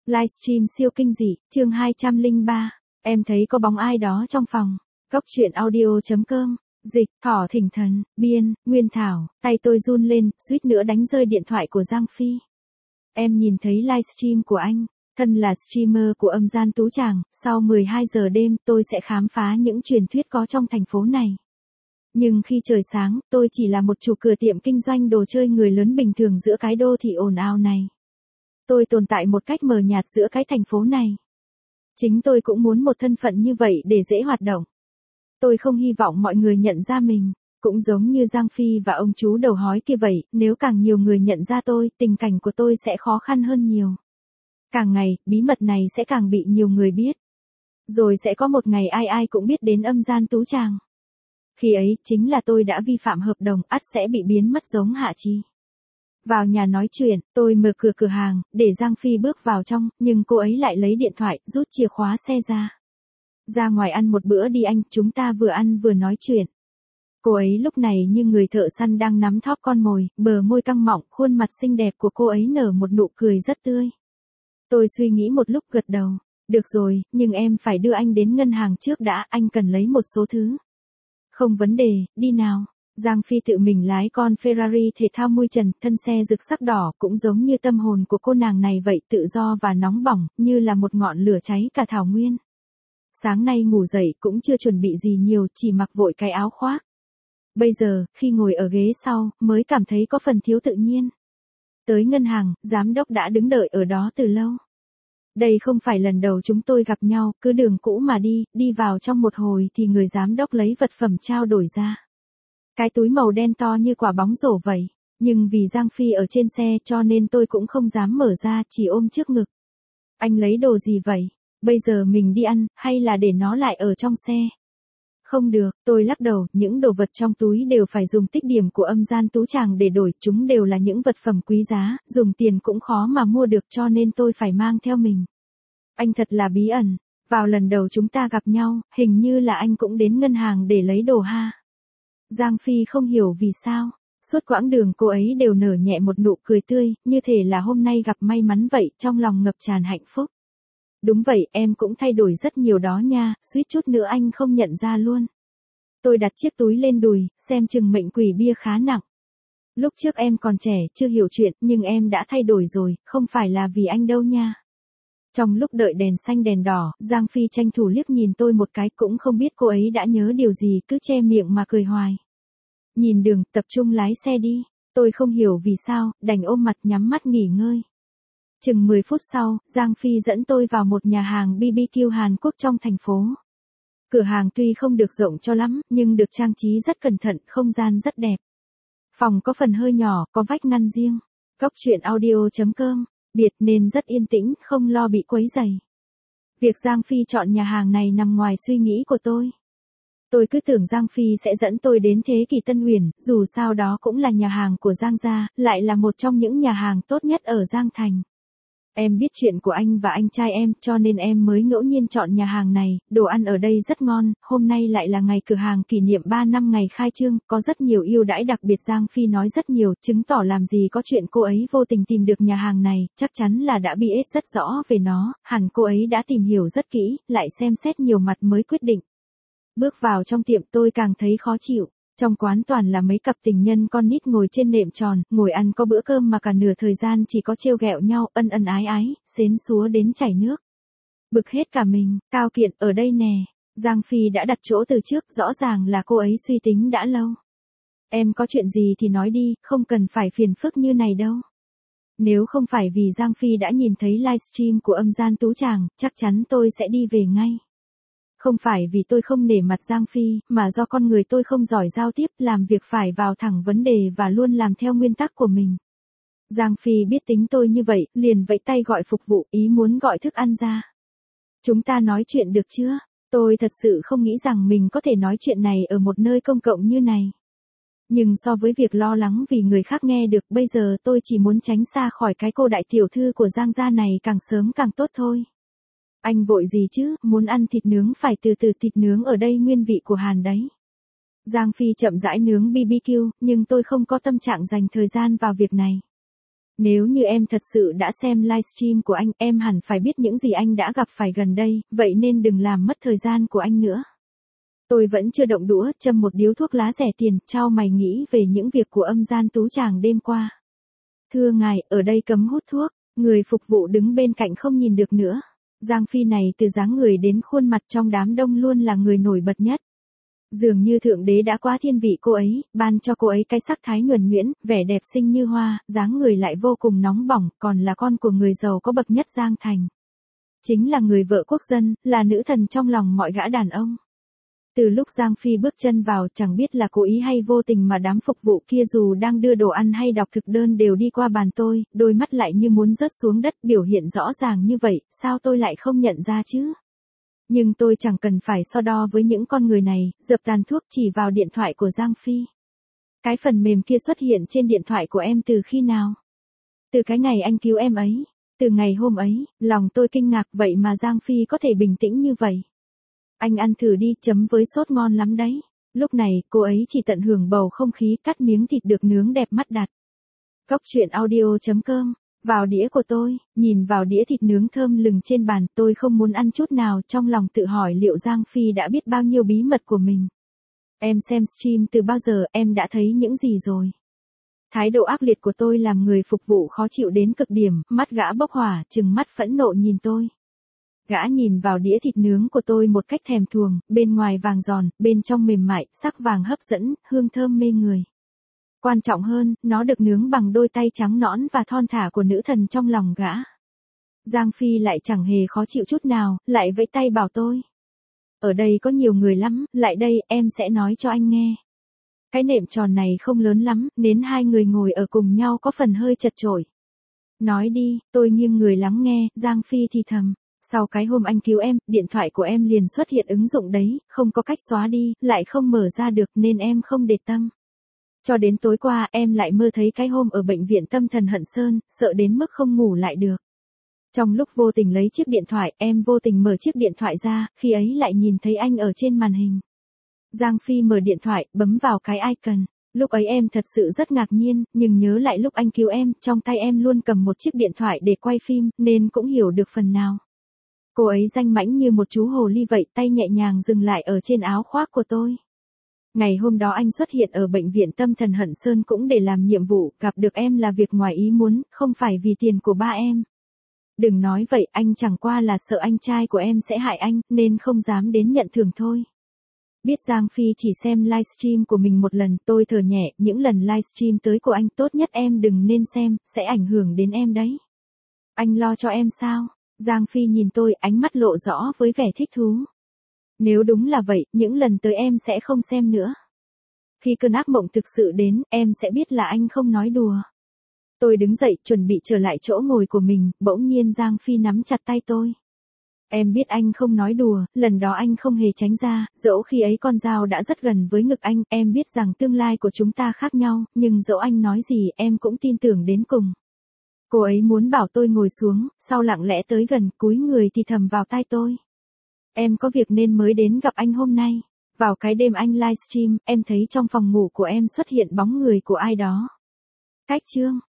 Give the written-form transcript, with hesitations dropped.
Livestream siêu kinh dị, chương 203. Em thấy có bóng ai đó trong phòng. Góc truyện audio.com. Dịch, Thỏ Thỉnh Thần, biên, Nguyên Thảo. Tay tôi run lên, suýt nữa đánh rơi điện thoại của Giang Phi. Em nhìn thấy livestream của anh. Thân là streamer của Âm Gian Tú Tràng, sau 12 giờ đêm tôi sẽ khám phá những truyền thuyết có trong thành phố này. Nhưng khi trời sáng, tôi chỉ là một chủ cửa tiệm kinh doanh đồ chơi người lớn bình thường giữa cái đô thị ồn ào này. Tôi tồn tại một cách mờ nhạt giữa cái thành phố này. Chính tôi cũng muốn một thân phận như vậy để dễ hoạt động. Tôi không hy vọng mọi người nhận ra mình, cũng giống như Giang Phi và ông chú đầu hói kia vậy, nếu càng nhiều người nhận ra tôi, tình cảnh của tôi sẽ khó khăn hơn nhiều. Càng ngày, bí mật này sẽ càng bị nhiều người biết. Rồi sẽ có một ngày ai ai cũng biết đến Âm Gian Tú Tràng. Khi ấy, chính là tôi đã vi phạm hợp đồng, ắt sẽ bị biến mất giống Hạ Chi. Vào nhà nói chuyện, tôi mở cửa hàng, để Giang Phi bước vào trong, nhưng cô ấy lại lấy điện thoại, rút chìa khóa xe ra. Ra ngoài ăn một bữa đi anh, chúng ta vừa ăn vừa nói chuyện. Cô ấy lúc này như người thợ săn đang nắm thóp con mồi, bờ môi căng mọng, khuôn mặt xinh đẹp của cô ấy nở một nụ cười rất tươi. Tôi suy nghĩ một lúc gật đầu. Được rồi, nhưng em phải đưa anh đến ngân hàng trước đã, anh cần lấy một số thứ. Không vấn đề, đi nào. Giang Phi tự mình lái con Ferrari thể thao mui trần, thân xe rực sắc đỏ, cũng giống như tâm hồn của cô nàng này vậy, tự do và nóng bỏng, như là một ngọn lửa cháy cả thảo nguyên. Sáng nay ngủ dậy cũng chưa chuẩn bị gì nhiều, chỉ mặc vội cái áo khoác. Bây giờ, khi ngồi ở ghế sau, mới cảm thấy có phần thiếu tự nhiên. Tới ngân hàng, giám đốc đã đứng đợi ở đó từ lâu. Đây không phải lần đầu chúng tôi gặp nhau, cứ đường cũ mà đi vào trong một hồi thì người giám đốc lấy vật phẩm trao đổi ra. Cái túi màu đen to như quả bóng rổ vậy, nhưng vì Giang Phi ở trên xe cho nên tôi cũng không dám mở ra, chỉ ôm trước ngực. Anh lấy đồ gì vậy? Bây giờ mình đi ăn, hay là để nó lại ở trong xe? Không được, tôi lắc đầu, những đồ vật trong túi đều phải dùng tích điểm của Âm Gian Tú Tràng để đổi, chúng đều là những vật phẩm quý giá, dùng tiền cũng khó mà mua được cho nên tôi phải mang theo mình. Anh thật là bí ẩn, vào lần đầu chúng ta gặp nhau, hình như là anh cũng đến ngân hàng để lấy đồ ha. Giang Phi không hiểu vì sao, suốt quãng đường cô ấy đều nở nhẹ một nụ cười tươi, như thể là hôm nay gặp may mắn vậy, trong lòng ngập tràn hạnh phúc. Đúng vậy, em cũng thay đổi rất nhiều đó nha, suýt chút nữa anh không nhận ra luôn. Tôi đặt chiếc túi lên đùi, xem chừng mệnh quỷ bia khá nặng. Lúc trước em còn trẻ, chưa hiểu chuyện, nhưng em đã thay đổi rồi, không phải là vì anh đâu nha. Trong lúc đợi đèn xanh đèn đỏ, Giang Phi tranh thủ liếc nhìn tôi một cái, cũng không biết cô ấy đã nhớ điều gì, cứ che miệng mà cười hoài. Nhìn đường, tập trung lái xe đi. Tôi không hiểu vì sao, đành ôm mặt nhắm mắt nghỉ ngơi. Chừng 10 phút sau, Giang Phi dẫn tôi vào một nhà hàng BBQ Hàn Quốc trong thành phố. Cửa hàng tuy không được rộng cho lắm, nhưng được trang trí rất cẩn thận, không gian rất đẹp. Phòng có phần hơi nhỏ, có vách ngăn riêng. Góc truyện audio.com. Biệt nên rất yên tĩnh, không lo bị quấy rầy. Việc Giang Phi chọn nhà hàng này nằm ngoài suy nghĩ của tôi. Tôi cứ tưởng Giang Phi sẽ dẫn tôi đến Thế Kỷ Tân Uyển, dù sao đó cũng là nhà hàng của Giang gia, lại là một trong những nhà hàng tốt nhất ở Giang Thành. Em biết chuyện của anh và anh trai em, cho nên em mới ngẫu nhiên chọn nhà hàng này, đồ ăn ở đây rất ngon, hôm nay lại là ngày cửa hàng kỷ niệm 3 năm ngày khai trương, có rất nhiều ưu đãi đặc biệt. Giang Phi nói rất nhiều, chứng tỏ làm gì có chuyện cô ấy vô tình tìm được nhà hàng này, chắc chắn là đã biết rất rõ về nó, hẳn cô ấy đã tìm hiểu rất kỹ, lại xem xét nhiều mặt mới quyết định. Bước vào trong tiệm tôi càng thấy khó chịu. Trong quán toàn là mấy cặp tình nhân con nít ngồi trên nệm tròn, ngồi ăn có bữa cơm mà cả nửa thời gian chỉ có trêu ghẹo nhau, ân ân ái ái, xến xúa đến chảy nước. Bực hết cả mình, Cao Kiện, ở đây nè. Giang Phi đã đặt chỗ từ trước, rõ ràng là cô ấy suy tính đã lâu. Em có chuyện gì thì nói đi, không cần phải phiền phức như này đâu. Nếu không phải vì Giang Phi đã nhìn thấy livestream của Âm Gian Tú Tràng, chắc chắn tôi sẽ đi về ngay. Không phải vì tôi không nể mặt Giang Phi, mà do con người tôi không giỏi giao tiếp, làm việc phải vào thẳng vấn đề và luôn làm theo nguyên tắc của mình. Giang Phi biết tính tôi như vậy, liền vẫy tay gọi phục vụ, ý muốn gọi thức ăn ra. Chúng ta nói chuyện được chưa? Tôi thật sự không nghĩ rằng mình có thể nói chuyện này ở một nơi công cộng như này. Nhưng so với việc lo lắng vì người khác nghe được, bây giờ tôi chỉ muốn tránh xa khỏi cái cô đại tiểu thư của Giang gia này càng sớm càng tốt thôi. Anh vội gì chứ, muốn ăn thịt nướng phải từ từ, thịt nướng ở đây nguyên vị của Hàn đấy. Giang Phi chậm rãi nướng BBQ, nhưng tôi không có tâm trạng dành thời gian vào việc này. Nếu như em thật sự đã xem livestream của anh, em hẳn phải biết những gì anh đã gặp phải gần đây, vậy nên đừng làm mất thời gian của anh nữa. Tôi vẫn chưa động đũa, châm một điếu thuốc lá rẻ tiền, chao mày nghĩ về những việc của âm gian tú chàng đêm qua. Thưa ngài, ở đây cấm hút thuốc, người phục vụ đứng bên cạnh không nhìn được nữa. Giang Phi này từ dáng người đến khuôn mặt trong đám đông luôn là người nổi bật nhất. Dường như Thượng Đế đã quá thiên vị cô ấy, ban cho cô ấy cái sắc thái nhuần nhuyễn, vẻ đẹp xinh như hoa, dáng người lại vô cùng nóng bỏng, còn là con của người giàu có bậc nhất Giang Thành. Chính là người vợ quốc dân, là nữ thần trong lòng mọi gã đàn ông. Từ lúc Giang Phi bước chân vào, chẳng biết là cố ý hay vô tình mà đám phục vụ kia dù đang đưa đồ ăn hay đọc thực đơn đều đi qua bàn tôi, đôi mắt lại như muốn rớt xuống đất, biểu hiện rõ ràng như vậy, sao tôi lại không nhận ra chứ? Nhưng tôi chẳng cần phải so đo với những con người này, dập tàn thuốc chỉ vào điện thoại của Giang Phi. Cái phần mềm kia xuất hiện trên điện thoại của em từ khi nào? Từ cái ngày anh cứu em ấy. Từ ngày hôm ấy, lòng tôi kinh ngạc vậy mà Giang Phi có thể bình tĩnh như vậy. Anh ăn thử đi, chấm với sốt ngon lắm đấy. Lúc này, cô ấy chỉ tận hưởng bầu không khí, cắt miếng thịt được nướng đẹp mắt đặt. Góc truyện audio.com. Vào đĩa của tôi, nhìn vào đĩa thịt nướng thơm lừng trên bàn, tôi không muốn ăn chút nào, trong lòng tự hỏi liệu Giang Phi đã biết bao nhiêu bí mật của mình. Em xem stream từ bao giờ, em đã thấy những gì rồi? Thái độ ác liệt của tôi làm người phục vụ khó chịu đến cực điểm, mắt gã bốc hỏa, trừng mắt phẫn nộ nhìn tôi. Gã nhìn vào đĩa thịt nướng của tôi một cách thèm thuồng, bên ngoài vàng giòn, bên trong mềm mại, sắc vàng hấp dẫn, hương thơm mê người. Quan trọng hơn, nó được nướng bằng đôi tay trắng nõn và thon thả của nữ thần trong lòng gã. Giang Phi lại chẳng hề khó chịu chút nào, lại vẫy tay bảo tôi. Ở đây có nhiều người lắm, lại đây, em sẽ nói cho anh nghe. Cái nệm tròn này không lớn lắm, nên hai người ngồi ở cùng nhau có phần hơi chật chội. Nói đi, tôi nghiêng người lắng nghe, Giang Phi thì thầm. Sau cái hôm anh cứu em, điện thoại của em liền xuất hiện ứng dụng đấy, không có cách xóa đi, lại không mở ra được nên em không để tâm. Cho đến tối qua em lại mơ thấy cái hôm ở bệnh viện tâm thần Hận Sơn, sợ đến mức không ngủ lại được. Trong lúc vô tình lấy chiếc điện thoại, em vô tình mở chiếc điện thoại ra, khi ấy lại nhìn thấy anh ở trên màn hình. Giang Phi mở điện thoại, bấm vào cái icon. Lúc ấy em thật sự rất ngạc nhiên, nhưng nhớ lại lúc anh cứu em, trong tay em luôn cầm một chiếc điện thoại để quay phim, nên cũng hiểu được phần nào. Cô ấy danh mãnh như một chú hồ ly vậy, tay nhẹ nhàng dừng lại ở trên áo khoác của tôi. Ngày hôm đó anh xuất hiện ở bệnh viện tâm thần Hận Sơn cũng để làm nhiệm vụ, gặp được em là việc ngoài ý muốn, không phải vì tiền của ba em. Đừng nói vậy, anh chẳng qua là sợ anh trai của em sẽ hại anh, nên không dám đến nhận thưởng thôi. Biết Giang Phi chỉ xem livestream của mình một lần, tôi thở nhẹ, những lần livestream tới của anh tốt nhất em đừng nên xem, sẽ ảnh hưởng đến em đấy. Anh lo cho em sao? Giang Phi nhìn tôi, ánh mắt lộ rõ với vẻ thích thú. Nếu đúng là vậy, những lần tới em sẽ không xem nữa. Khi cơn ác mộng thực sự đến, em sẽ biết là anh không nói đùa. Tôi đứng dậy, chuẩn bị trở lại chỗ ngồi của mình, bỗng nhiên Giang Phi nắm chặt tay tôi. Em biết anh không nói đùa, lần đó anh không hề tránh ra, dẫu khi ấy con dao đã rất gần với ngực anh, em biết rằng tương lai của chúng ta khác nhau, nhưng dẫu anh nói gì em cũng tin tưởng đến cùng. Cô ấy muốn bảo tôi ngồi xuống, sau lặng lẽ tới gần, cúi người thì thầm vào tai tôi. Em có việc nên mới đến gặp anh hôm nay. Vào cái đêm anh livestream, em thấy trong phòng ngủ của em xuất hiện bóng người của ai đó. Cách chương.